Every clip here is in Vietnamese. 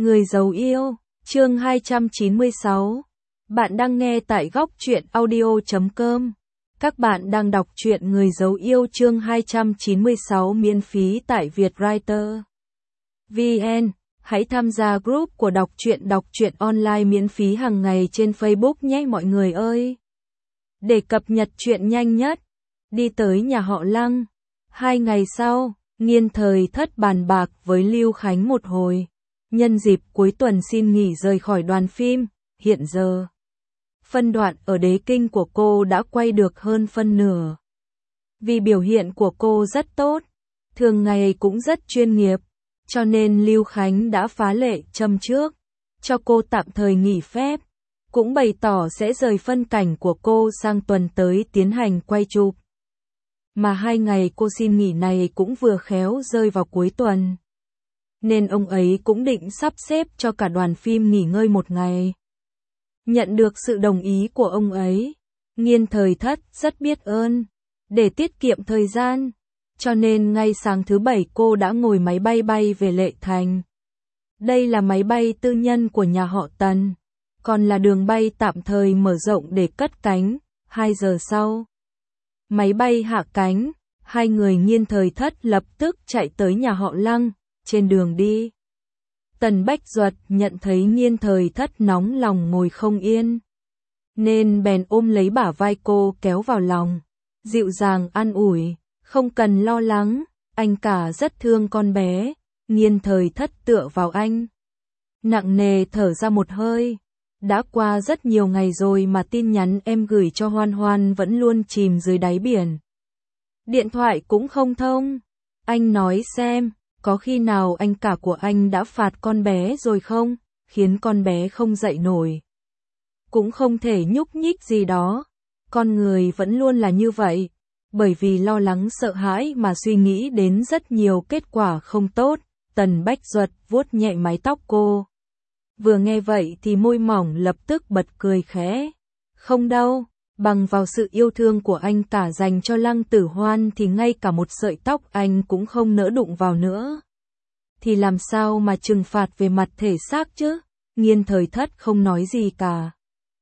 Người giấu yêu, chương 296. Bạn đang nghe tại góc truyện audio.com. Các bạn đang đọc truyện Người giấu yêu chương 296 miễn phí tại Vietwriter VN. Hãy tham gia group của đọc truyện online miễn phí hàng ngày trên Facebook nhé mọi người ơi. Để cập nhật truyện nhanh nhất, đi tới nhà họ Lăng. 2 ngày sau, Nghiên Thời Thất bàn bạc với Lưu Khánh một hồi. Nhân dịp cuối tuần xin nghỉ rời khỏi đoàn phim, hiện giờ phân đoạn ở Đế Kinh của cô đã quay được hơn phân nửa. Vì biểu hiện của cô rất tốt, thường ngày cũng rất chuyên nghiệp, cho nên Lưu Khánh đã phá lệ châm trước, cho cô tạm thời nghỉ phép, cũng bày tỏ sẽ rời phân cảnh của cô sang tuần tới tiến hành quay chụp. Mà 2 ngày cô xin nghỉ này cũng vừa khéo rơi vào cuối tuần, nên ông ấy cũng định sắp xếp cho cả đoàn phim nghỉ ngơi một ngày. Nhận được sự đồng ý của ông ấy, Nghiên Thời Thất rất biết ơn. Để tiết kiệm thời gian, cho nên ngay sáng thứ Bảy cô đã ngồi máy bay bay về Lệ Thành. Đây là máy bay tư nhân của nhà họ Tần, còn là đường bay tạm thời mở rộng để cất cánh. 2 giờ sau, máy bay hạ cánh, hai người Nghiên Thời Thất lập tức chạy tới nhà họ Lăng. Trên đường đi, Tần Bách Duật nhận thấy Nghiên Thời Thất nóng lòng ngồi không yên, nên bèn ôm lấy bả vai cô kéo vào lòng, dịu dàng an ủi, không cần lo lắng, anh cả rất thương con bé. Nghiên Thời Thất tựa vào anh, nặng nề thở ra một hơi. Đã qua rất nhiều ngày rồi mà tin nhắn em gửi cho Hoan Hoan vẫn luôn chìm dưới đáy biển. Điện thoại cũng không thông. Anh nói xem, có khi nào anh cả của anh đã phạt con bé rồi không, khiến con bé không dậy nổi. Cũng không thể nhúc nhích gì đó. Con người vẫn luôn là như vậy, bởi vì lo lắng sợ hãi mà suy nghĩ đến rất nhiều kết quả không tốt. Tần Bách Duật vuốt nhẹ mái tóc cô. Vừa nghe vậy thì môi mỏng lập tức bật cười khẽ. Không đâu, bằng vào sự yêu thương của anh cả dành cho Lăng Tử Hoan thì ngay cả một sợi tóc anh cũng không nỡ đụng vào nữa. Thì làm sao mà trừng phạt về mặt thể xác chứ? Nghiên Thời Thất không nói gì cả.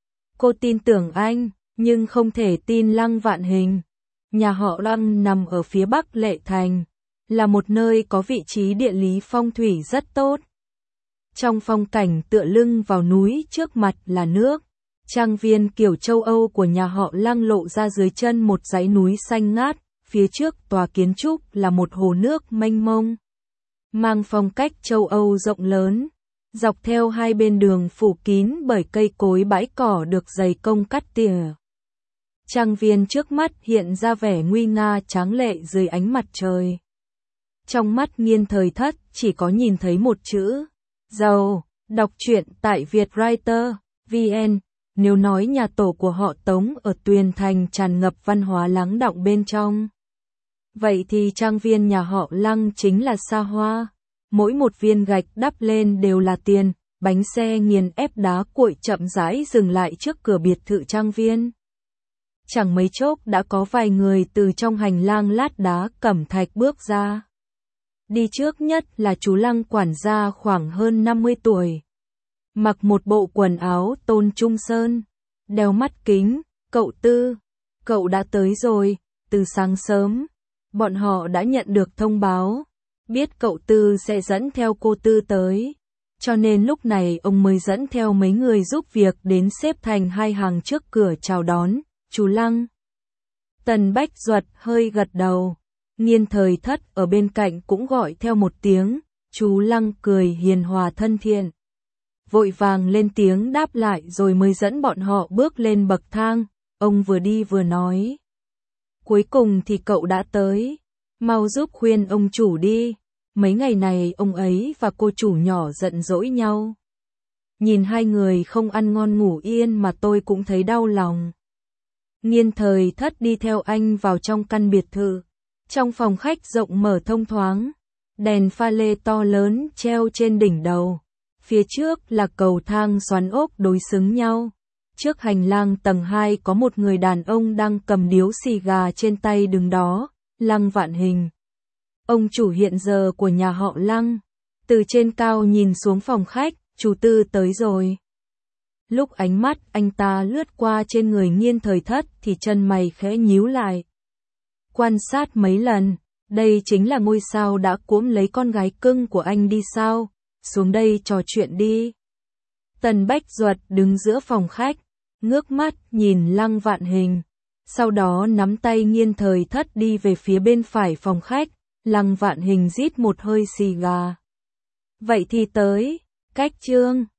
Cô tin tưởng anh, nhưng không thể tin Lăng Vạn Hình. Nhà họ Lăng nằm ở phía bắc Lệ Thành, là một nơi có vị trí địa lý phong thủy rất tốt. Trong phong cảnh tựa lưng vào núi, trước mặt là nước. Trang viên kiểu châu Âu của nhà họ Lăng lộ ra dưới chân một dãy núi xanh ngát, phía trước tòa kiến trúc là một hồ nước mênh mông, mang phong cách châu Âu rộng lớn. Dọc theo hai bên đường phủ kín bởi cây cối bãi cỏ được dày công cắt tỉa. Trang viên trước mắt hiện ra vẻ nguy nga tráng lệ dưới ánh mặt trời. Trong mắt Nghiên Thời Thất chỉ có nhìn thấy một chữ: giàu. Đọc truyện tại Vietwriter VN. Nếu nói nhà tổ của họ Tống ở Tuyền Thành tràn ngập văn hóa lắng đọng bên trong, vậy thì trang viên nhà họ Lăng chính là xa hoa. Mỗi một viên gạch đắp lên đều là tiền. Bánh xe nghiền ép đá cuội chậm rãi dừng lại trước cửa biệt thự trang viên. Chẳng mấy chốc đã có vài người từ trong hành lang lát đá cẩm thạch bước ra. Đi trước nhất là chú Lăng quản gia khoảng hơn 50 tuổi. Mặc một bộ quần áo tôn trung sơn, đeo mắt kính. Cậu Tư, cậu đã tới rồi. Từ sáng sớm, bọn họ đã nhận được thông báo, biết cậu Tư sẽ dẫn theo cô Tư tới, cho nên lúc này ông mới dẫn theo mấy người giúp việc đến xếp thành hai hàng trước cửa chào đón chú Lăng. Tần Bách Duật hơi gật đầu. Nghiên Thời Thất ở bên cạnh cũng gọi theo một tiếng. Chú Lăng cười hiền hòa thân thiện, vội vàng lên tiếng đáp lại rồi mới dẫn bọn họ bước lên bậc thang. Ông vừa đi vừa nói, cuối cùng thì cậu đã tới, mau giúp khuyên ông chủ đi. Mấy ngày này ông ấy và cô chủ nhỏ giận dỗi nhau, nhìn hai người không ăn ngon ngủ yên mà tôi cũng thấy đau lòng. Nghiên Thời Thất đi theo anh vào trong căn biệt thự. Trong phòng khách rộng mở thông thoáng, đèn pha lê to lớn treo trên đỉnh đầu. Phía trước là cầu thang xoắn ốc đối xứng nhau. Trước hành lang tầng 2 có một người đàn ông đang cầm điếu xì gà trên tay đứng đó. Lăng Vạn Hình, ông chủ hiện giờ của nhà họ Lăng. Từ trên cao nhìn xuống phòng khách, chú Tư tới rồi. Lúc ánh mắt anh ta lướt qua trên người Nghiên Thời Thất thì chân mày khẽ nhíu lại. Quan sát mấy lần, đây chính là ngôi sao đã cuỗm lấy con gái cưng của anh đi sao? Xuống đây trò chuyện đi. Tần Bách Duật đứng giữa phòng khách, ngước mắt nhìn Lăng Vạn Hình. Sau đó nắm tay Nghiên Thời Thất đi về phía bên phải phòng khách. Lăng Vạn Hình rít một hơi xì gà. Vậy thì tới, cách chương.